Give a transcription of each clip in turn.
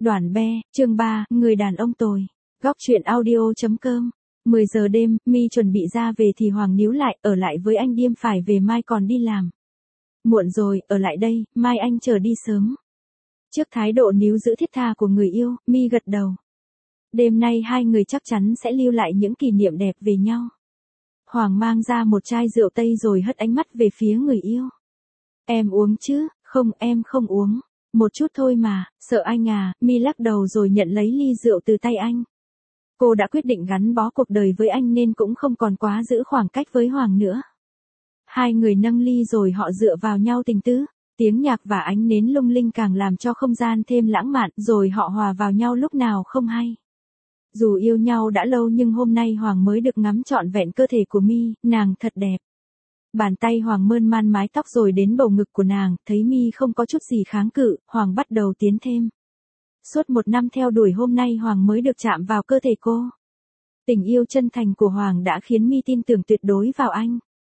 Đoản Be, chương 3, người đàn ông tồi. Góc truyện audio.com. 10 giờ đêm, Mi chuẩn bị ra về thì Hoàng níu lại, ở lại với anh Điêm phải về mai còn đi làm. Muộn rồi, ở lại đây, mai anh chờ đi sớm. Trước thái độ níu giữ thiết tha của người yêu, Mi gật đầu. Đêm nay hai người chắc chắn sẽ lưu lại những kỷ niệm đẹp về nhau. Hoàng mang ra một chai rượu Tây rồi hất ánh mắt về phía người yêu. Em uống chứ? Không, em không uống. Một chút thôi mà, sợ anh à, Mi lắc đầu rồi nhận lấy ly rượu từ tay anh. Cô đã quyết định gắn bó cuộc đời với anh nên cũng không còn quá giữ khoảng cách với Hoàng nữa. Hai người nâng ly rồi họ dựa vào nhau tình tứ, tiếng nhạc và ánh nến lung linh càng làm cho không gian thêm lãng mạn, rồi họ hòa vào nhau lúc nào không hay. Dù yêu nhau đã lâu nhưng hôm nay Hoàng mới được ngắm trọn vẹn cơ thể của Mi, nàng thật đẹp. Bàn tay Hoàng mơn man mái tóc rồi đến bầu ngực của nàng, thấy Mi không có chút gì kháng cự, Hoàng bắt đầu tiến thêm. Suốt 1 năm theo đuổi hôm nay Hoàng mới được chạm vào cơ thể cô. Tình yêu chân thành của Hoàng đã khiến Mi tin tưởng tuyệt đối vào anh.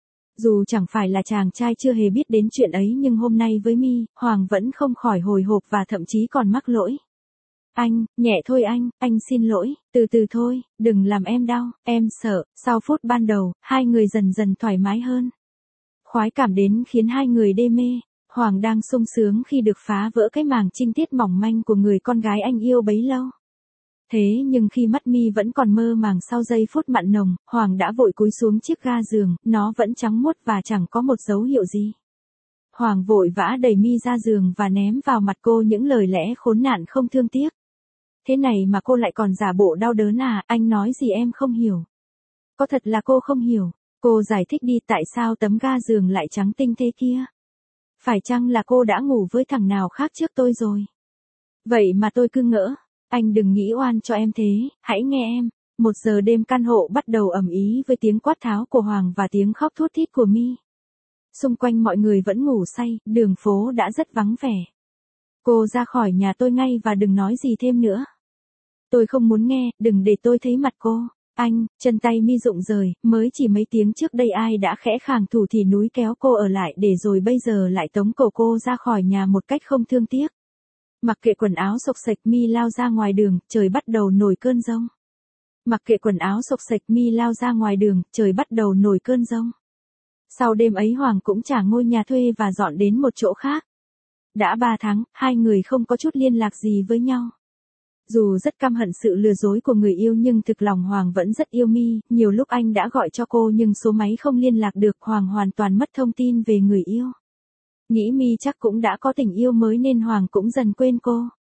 Dù chẳng phải là chàng trai chưa hề biết đến chuyện ấy nhưng hôm nay với Mi, Hoàng vẫn không khỏi hồi hộp và thậm chí còn mắc lỗi. Anh, nhẹ thôi anh xin lỗi, từ từ thôi, đừng làm em đau, em sợ. Sau phút ban đầu, hai người dần dần thoải mái hơn. Khoái cảm đến khiến hai người đê mê. Hoàng đang sung sướng khi được phá vỡ cái màng trinh tiết mỏng manh của người con gái anh yêu bấy lâu. Thế nhưng khi mắt Mi vẫn còn mơ màng sau giây phút mặn nồng, Hoàng đã vội cúi xuống chiếc ga giường, nó vẫn trắng muốt và chẳng có một dấu hiệu gì. Hoàng vội vã đẩy Mi ra giường và ném vào mặt cô những lời lẽ khốn nạn không thương tiếc. Thế này mà cô lại còn giả bộ đau đớn à, anh nói gì em không hiểu. Có thật là cô không hiểu. Cô giải thích đi tại sao tấm ga giường lại trắng tinh thế kia. Phải chăng là cô đã ngủ với thằng nào khác trước tôi rồi? Vậy mà tôi cứ ngỡ. Anh đừng nghĩ oan cho em thế, hãy nghe em. 1 giờ đêm căn hộ bắt đầu ầm ĩ với tiếng quát tháo của Hoàng và tiếng khóc thút thít của Mi. Xung quanh mọi người vẫn ngủ say, đường phố đã rất vắng vẻ. Cô ra khỏi nhà tôi ngay và đừng nói gì thêm nữa. Tôi không muốn nghe, đừng để tôi thấy mặt cô. Anh, chân tay Mi rụng rời, mới chỉ mấy tiếng trước đây ai đã khẽ khàng thủ thỉ núi kéo cô ở lại để rồi bây giờ lại tống cổ cô ra khỏi nhà một cách không thương tiếc. Mặc kệ quần áo xộc xệch Mi lao ra ngoài đường, trời bắt đầu nổi cơn giông. Mặc kệ quần áo xộc xệch Mi lao ra ngoài đường, trời bắt đầu nổi cơn giông. Sau đêm ấy Hoàng cũng trả ngôi nhà thuê và dọn đến một chỗ khác. Đã 3 tháng, hai người không có chút liên lạc gì với nhau. Dù rất căm hận sự lừa dối của người yêu nhưng thực lòng Hoàng vẫn rất yêu Mi, nhiều lúc anh đã gọi cho cô nhưng số máy không liên lạc được, Hoàng hoàn toàn mất thông tin về người yêu. Nghĩ Mi chắc cũng đã có tình yêu mới nên Hoàng cũng dần quên cô.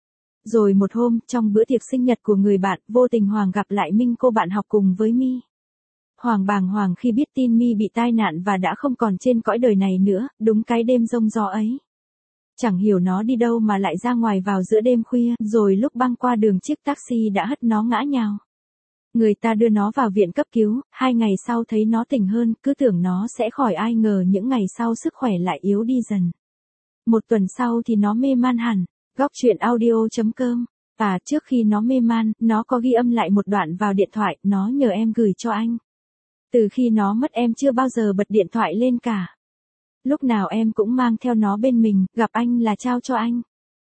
Rồi một hôm, trong bữa tiệc sinh nhật của người bạn, vô tình Hoàng gặp lại Minh, cô bạn học cùng với Mi. Hoàng bàng hoàng khi biết tin Mi bị tai nạn và đã không còn trên cõi đời này nữa, đúng cái đêm giông gió ấy. Chẳng hiểu nó đi đâu mà lại ra ngoài vào giữa đêm khuya, rồi lúc băng qua đường chiếc taxi đã hất nó ngã nhào. Người ta đưa nó vào viện cấp cứu, 2 ngày sau thấy nó tỉnh hơn, cứ tưởng nó sẽ khỏi, ai ngờ những ngày sau sức khỏe lại yếu đi dần. 1 tuần sau thì nó mê man hẳn. Góc truyện audio.com. Trước khi nó mê man, nó có ghi âm lại một đoạn vào điện thoại, nó nhờ em gửi cho anh. Từ khi nó mất em chưa bao giờ bật điện thoại lên cả. Lúc nào em cũng mang theo nó bên mình, gặp anh là trao cho anh.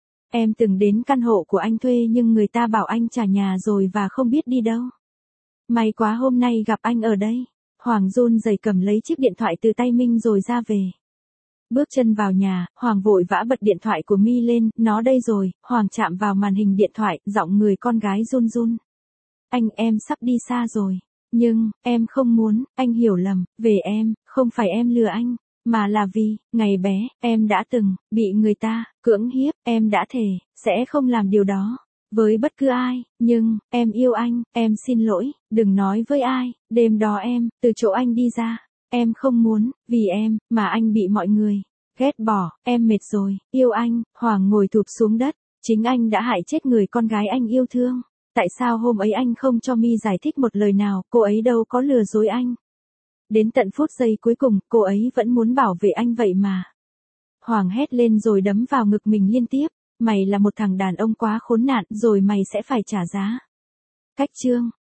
Em từng đến căn hộ của anh thuê nhưng người ta bảo anh trả nhà rồi và không biết đi đâu. May quá hôm nay gặp anh ở đây. Hoàng run rẩy cầm lấy chiếc điện thoại từ tay Minh rồi ra về. Bước chân vào nhà, Hoàng vội vã bật điện thoại của Mi lên, nó đây rồi. Hoàng chạm vào màn hình điện thoại, giọng người con gái run run. Anh, em sắp đi xa rồi. Nhưng, em không muốn, anh hiểu lầm, về em, không phải em lừa anh. Mà là vì, ngày bé, em đã từng, bị người ta, cưỡng hiếp, em đã thề, sẽ không làm điều đó, với bất cứ ai, nhưng, em yêu anh, em xin lỗi, đừng nói với ai, đêm đó em, từ chỗ anh đi ra, em không muốn, vì em, mà anh bị mọi người, ghét bỏ, em mệt rồi, yêu anh. Hoàng ngồi thụp xuống đất, chính anh đã hại chết người con gái anh yêu thương, tại sao hôm ấy anh không cho Mi giải thích một lời nào, cô ấy đâu có lừa dối anh. Đến tận phút giây cuối cùng, cô ấy vẫn muốn bảo vệ anh vậy mà. Hoàng hét lên rồi đấm vào ngực mình liên tiếp. Mày là một thằng đàn ông quá khốn nạn, rồi mày sẽ phải trả giá. Cách chương.